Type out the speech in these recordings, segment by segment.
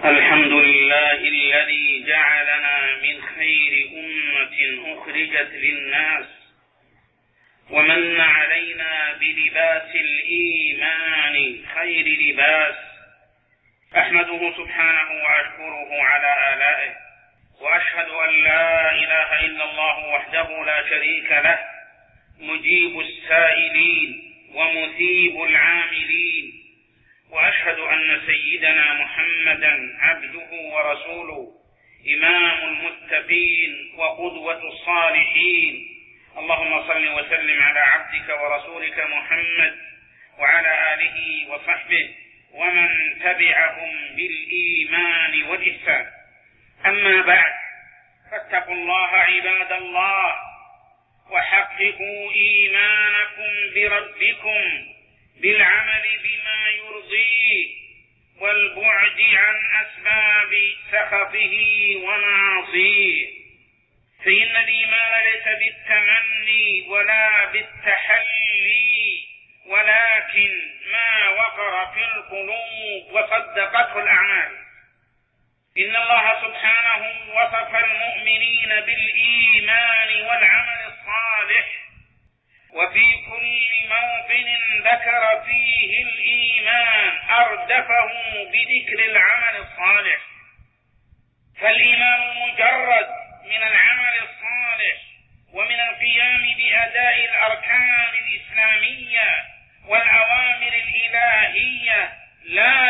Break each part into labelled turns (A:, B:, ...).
A: الحمد لله الذي جعلنا من خير أمة أخرجت للناس ومن علينا بلباس الإيمان خير لباس. أحمده سبحانه وأشكره على آلائه، وأشهد أن لا إله إلا الله وحده لا شريك له، مجيب السائلين ومثيب العاملين. وأشهد أن سيدنا محمدا عبده ورسوله، إمام المتقين وقدوة الصالحين. اللهم صل وسلم على عبدك ورسولك محمد وعلى آله وصحبه ومن تبعهم بالإيمان والإحسان. أما بعد، فاتقوا الله عباد الله، وحققوا إيمانكم بربكم بالعمل بما يرضيه والبعد عن أسباب سخطه ومعاصيه، فإن الإيمان ليس بالتمني ولا بالتحلي، ولكن ما وقر في القلوب وصدقته الأعمال. إن الله سبحانه وصف المؤمنين بالإيمان والعمل الصالح، وفي كل موطن ذكر فيه الإيمان أردفه بذكر العمل الصالح. فالإيمان المجرد من العمل الصالح ومن القيام بأداء الأركان الإسلامية والأوامر الإلهية لا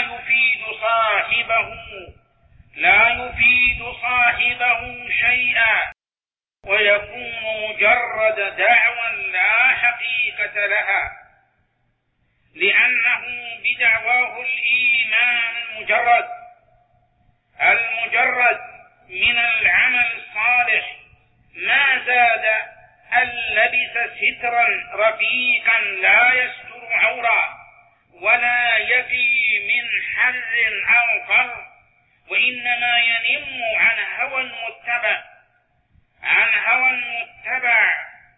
A: يفيد صاحبه شيئا، ويكون مجرد دعوى لا حقيقة لها، لأنه بدعواه الإيمان المجرد من العمل الصالح ما زاد أن لبس سترا رقيقا لا يستر عورا ولا يقي من حر أو قر، وإنما ينم عن هوى متبع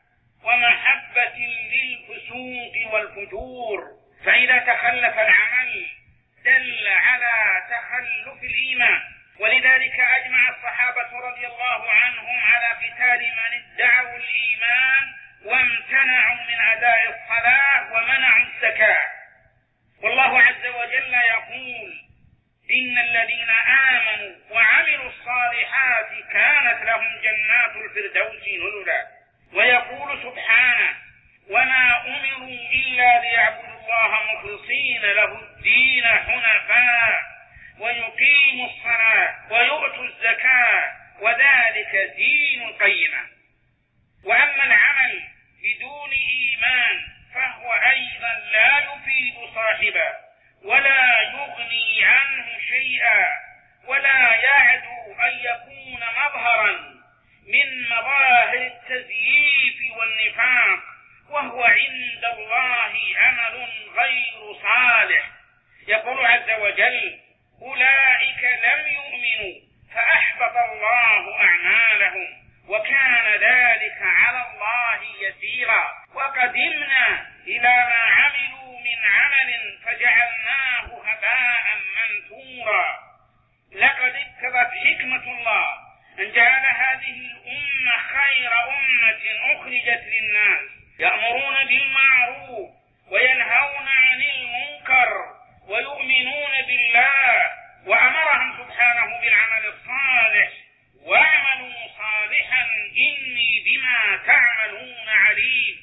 A: ومحبة للفسوق والفجور. فإذا تخلف العمل دل على تخلف الإيمان، ولذلك أجمع الصحابة رضي الله عنهم على قتال من ادعوا الإيمان وامتنعوا من أداء الصلاة ومنعوا الزكاة. والله عز وجل يقول: إن الذين آمنوا وعملوا الصالحات كانت لهم جنات الفردوس نزلا. ويقول سبحانه: وما أمروا إلا ليعبدوا الله مخلصين له الدين حنفاء ويقيموا الصلاة ويؤتوا الزكاة وذلك دين القيمة. وأما العمل بدون إيمان فهو أيضا لا يفيد صاحبه ولا يغني عنه شيئا، ولا يعدو أن يكون مظهرا من مظاهر التزييف والنفاق، وهو عند الله عمل غير صالح. يقول عز وجل: أولئك لم يؤمنوا فأحبط الله أعمالهم وكان ذلك على الله يسيرا. وقدمنا إلى ما عملوا من عمل فجعلناه هباء منثورا. لقد اقتضت حكمة الله أن جعل هذه الأمة خير أمة أخرجت للناس، يأمرون بالمعروف وينهون عن المنكر ويؤمنون بالله، وأمرهم سبحانه بالعمل الصالح: واعملوا صالحا إني بما تعملون عليم.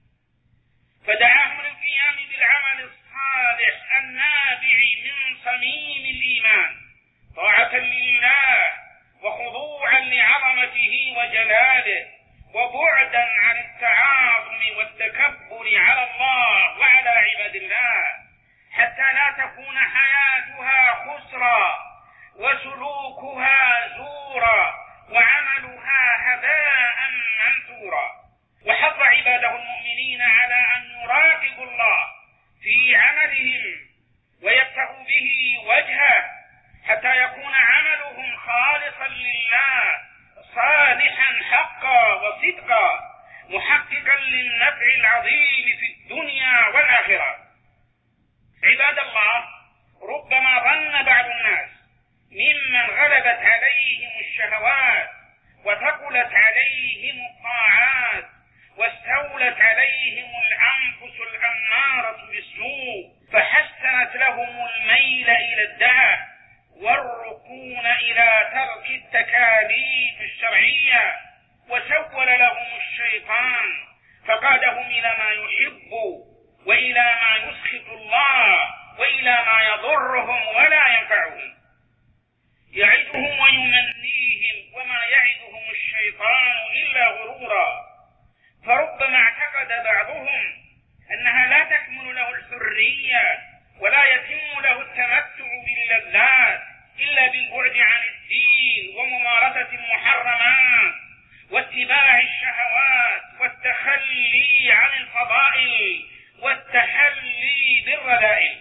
A: فدعاهم للقيام بالعمل الصالح النابع من صميم الإيمان، طاعة لله وخضوعا لعظمته وجلاله، وبعدا عن التعاظم والتكبر على الله وعلى عباد الله، حتى لا تكون حياتها خسرا وسلوكها زورا وعملها هباء منثورا. وحض عباده المؤمنين على أن يراقبوا الله في عملهم ويبتغوا به وجه الميل إلى الدعة والركون إلى ترك التكاليف الشرعية، وسول لهم الشيطان فقادهم إلى ما يحب وإلى ما يسخط الله وإلى ما يضرهم ولا ينفعهم، يعدهم ويمنيهم وما يعدهم الشيطان إلا غرورا. فربما اعتقد بعضهم أنها لا تكمل له الحرية ولا يتم له التمتع باللذات إلا بالبعد عن الدين وممارسة المحرمات واتباع الشهوات والتخلي عن الفضائل والتحلي بالرذائل،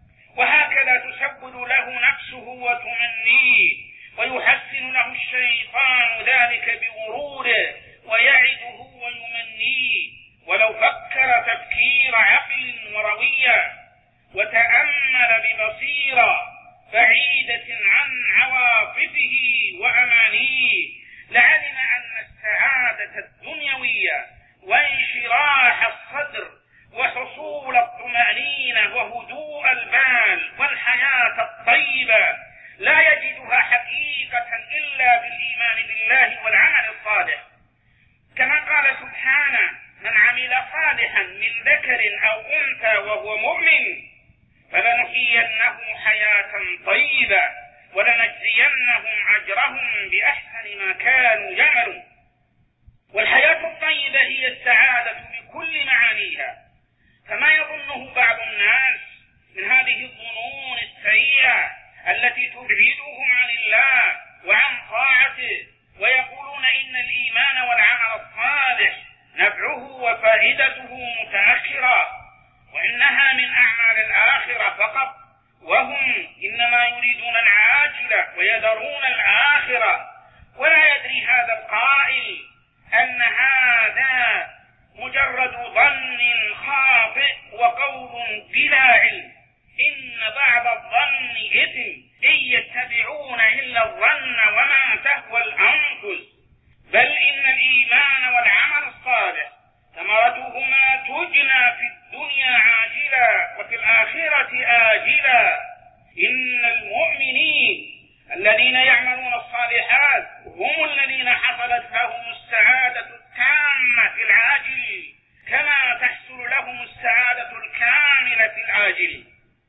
A: وهكذا تسود له نفسه وتمنيه، ويحسن له الشيطان ذلك بغروره ويعده ويمنيه. ولو فكر تفكير عقل وروية وتأمل ببصيرة بعيدة عن عواطفه وأمانيه لعلم أن السعادة الدنيوية وانشراح الصدر وحصول الطمأنينة وهدوء البال والحياة الطيبة لا يجدها حقيقة إلا بالإيمان بالله والعمل الصالح، كما قال سبحانه: من عمل صالحا من ذكر أو أنثى وهو مؤمن فلنحيينه حياة طيبة ولنجزينهم أجرهم بأحسن ما كانوا يعملون. والحياة الطيبة هي السعادة بكل معانيها، فما يظنه بعض الناس من هذه الظنون السيئة التي تبعدهم عن الله وعن طاعته، ويقولون إن الإيمان والعمل الصالح نفعه وفائدته متأخرة وإنها من أعمال الآخرة فقط، وهم إنما يريدون العاجلة ويذرون الآخرة. ولا يدري هذا القائل أن هذا مجرد ظن خاطئ وقول بلا علم. إن بعض الظن إثم إن يتبعون إلا الظن وما تهوى الأنفس، بل إن الإيمان والعمل الصالح ثمرتهما تجنى في الدنيا عاجلا وفي الآخرة آجلا. إن المؤمنين الذين يعملون الصالحات هم الذين حصلت لهم السعادة التامة في العاجل كما تحصل لهم السعادة الكاملة في العاجل.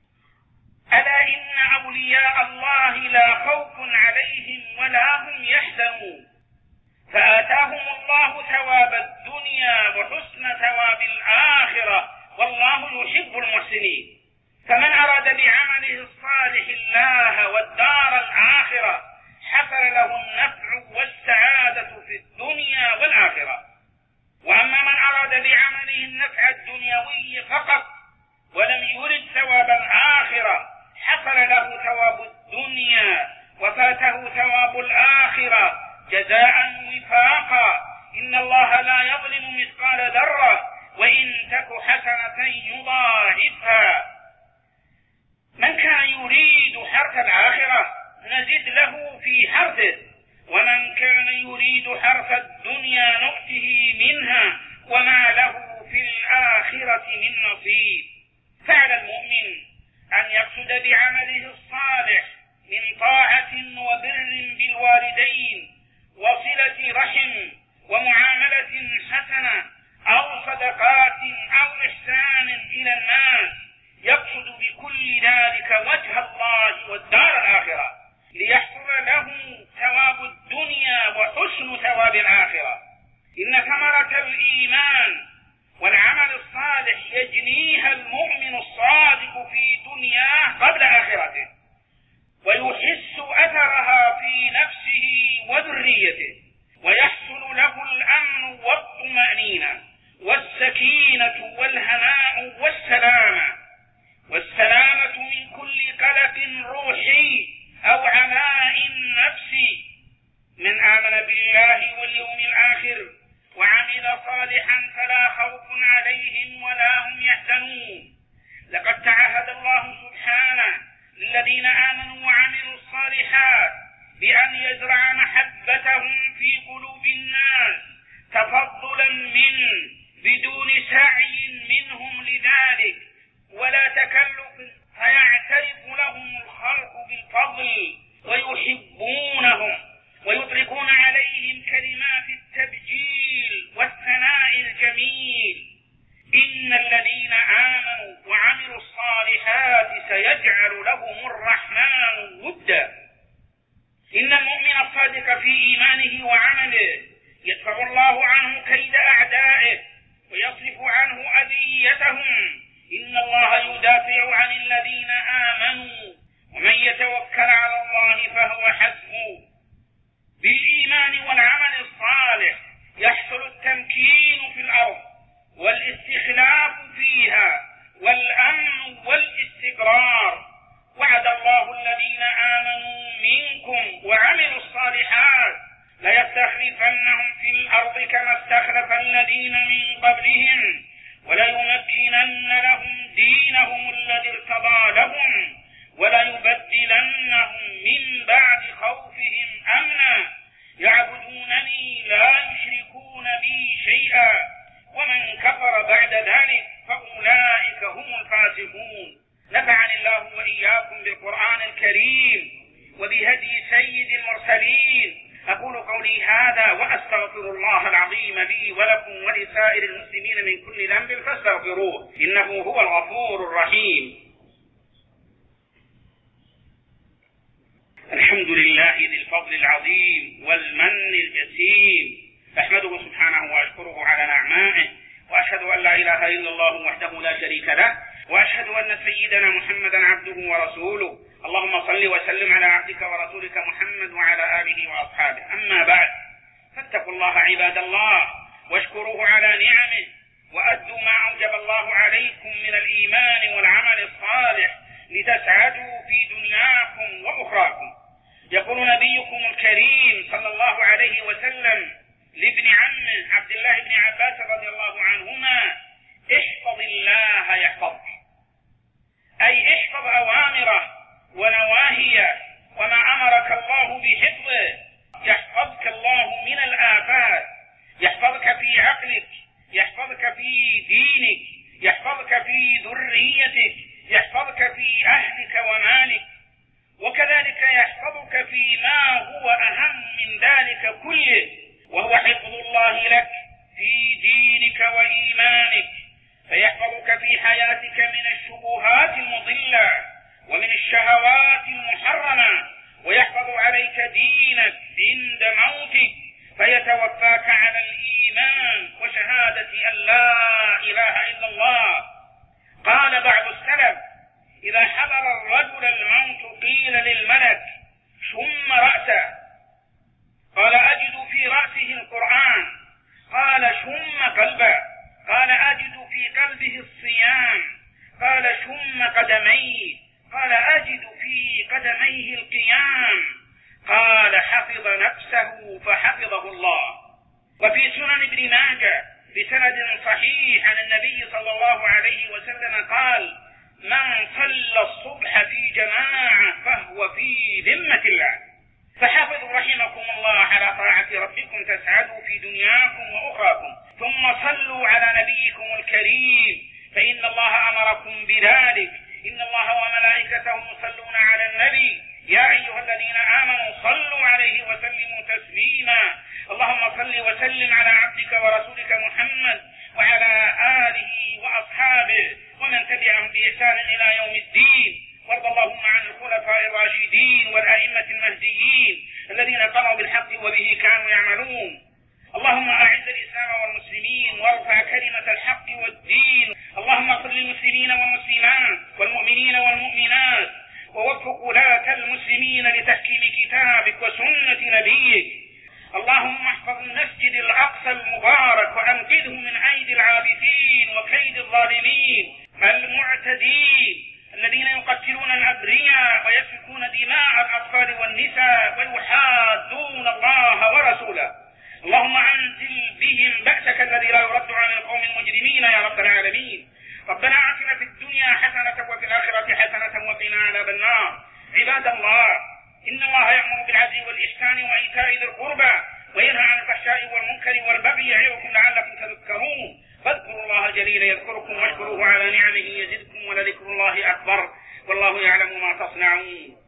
A: ألا إن أولياء الله لا خوف عليهم ولا هم يحزنون، فآتاهم الله ثواب الدنيا وحسن ثواب الآخرة، والله يحب المحسنين. فمن أراد بعمله الصالح الله والدار الآخرة حصل له النفع والسعادة في الدنيا والآخرة. وأما من أراد بعمله النفع الدنيوي فقط ولم يرد ثواب الآخرة حصل له ثواب الدنيا وفاته ثواب الآخرة جزاء وفاقا. إن الله لا يظلم مثقال ذرة وإن تك حسنة يضاعفها. من كان يريد حرث الآخرة نزد له في حرثه، ومن كان يريد حرث الدنيا نؤته منها وما له في الآخرة من نصيب. فعلى المؤمن أن يقصد بعمله الصالح من طاعة وبر بالوالدين وصلة رحم ومعاملة حسنة أو صدقات أو إحسان إلى الناس، يقصد بكل ذلك وجه الله والدار الآخرة ليحصل له ثواب الدنيا وحسن ثواب الآخرة. إن ثمرة الإيمان والعمل الصالح يجنيها المؤمن الصادق في دنياه قبل آخرته، ويحس أثرها في نفسه وذريته، ويحصل له الأمن والطمأنينة والسكينة والهناء والسلامة من كل قلق روحي أو عناء نفسي. من آمن بالله واليوم الآخر وعمل صالحا فلا خوف عليهم ولا هم يحزنون. لقد تعهد الله سبحانه للذين آمنوا وعملوا الصالحات بأن يزرع محبتهم في قلوب الناس تفضلا منه بدون سعي منهم لذلك ولا تكلف، فيعترف الذين من قبلهم وليمكنن لهم دينهم الذي ارتضى لهم وليبدلنهم من بعد خوفهم أمنا يعبدونني لا يشركون بي شيئا ومن كفر بعد ذلك فأولئك هم الفاسقون. نفعني الله وإياكم بالقرآن الكريم وبهدي سيد المرسلين. أقول قولي هذا وأستغفر الله العظيم لي ولكم ولسائر المسلمين من كل ذنب فاستغفروه إنه هو الغفور الرحيم. الحمد لله ذي الفضل العظيم والمن الجسيم، أحمده سبحانه وأشكره على نعمائه، وأشهد أن لا إله إلا الله وحده لا شريك له، وأشهد أن سيدنا محمدا عبده ورسوله. اللهم صل وسلم على عبدك ورسولك محمد وعلى آله وأصحابه. أما بعد، فاتقوا الله عباد الله واشكروه على نعمه وأدوا ما أوجب الله عليكم من الإيمان والعمل الصالح لتسعدوا في دنياكم وأخراكم. يقول نبيكم الكريم صلى الله عليه وسلم لابن عمه عبد الله بن عباس رضي الله عنهما: احفظ الله يحفظك، أي احفظ أوامره ونواهيه وما أمرك الله بحفظه يحفظك الله من الآفات، يحفظك في عقلك، يحفظك في دينك، يحفظك في ذريتك، يحفظك في أهلك ومالك، وكذلك يحفظك فيما هو أهم من ذلك كله، وهو حفظ الله لك في دينك وإيمانك، فيحفظك في حياتك من الشبهات المضلة ومن الشهوات المحرمة، ويحفظ عليك دينك عند موتك، فيتوفاك على الإيمان وشهادة أن لا إله إلا الله. قال بعض السلف: إذا حضر الرجل الموت قيل للملك: شم رأسه، قال: أجد في رأسه القرآن. قال: شم قلبه، قال: أجد في قلبه الصيام. قال: شم قدميه، قال: أجد في قدميه القيام. قال: حفظ نفسه فحفظه الله. وفي سنن ابن ماجه بسند صحيح عن النبي صلى الله عليه وسلم قال: من صلى الصبح في جماعة فهو في ذمة الله. فحافظوا رحمكم الله على طاعة ربكم تسعدوا في دنياكم وأخراكم، ثم صلوا على نبيكم الكريم فإن الله أمركم بذلك. إن الله وملائكته يصلون على النبي يا أيها الذين آمنوا صلوا عليه وسلموا تسليما. اللهم صل وسلم على عبدك ورسولك محمد وعلى آله وأصحابه ومن تبعهم بإحسان إلى يوم الدين. وارض اللهم عن الخلفاء الراشدين والأئمة المهديين الذين قاموا بالحق وبه كانوا يعملون. اللهم أعز الإسلام والمسلمين وارفع كلمة الحق والدين. اللهم اغفر للمسلمين والمسلمات والمؤمنين والمؤمنات، ووفق ولاة المسلمين لتحكيم كتابك وسنة نبيك. اللهم احفظ المسجد الأقصى المبارك وأنقذه من أيدي العابثين وكيد الظالمين المعتدين الذين يقتلون الأبرياء ويسفكون دماء الأطفال والنساء ويحادون الله ورسوله. اللهم أنزل بهم بأسك الذي لا يرد عن القوم المجرمين يا رب العالمين. ربنا آتنا في الدنيا حسنة وفي الآخرة حسنة وقنا عذاب النار. عباد الله، إن الله يأمر بالعدل والإحسان وإيتاء ذي القربى وينهى عن الفحشاء والمنكر والبغي يعظكم لعلكم تذكرون. فاذكروا الله الجليل يذكركم واشكروه على نعمه يزدكم ولذكر الله أكبر والله يعلم ما تصنعون.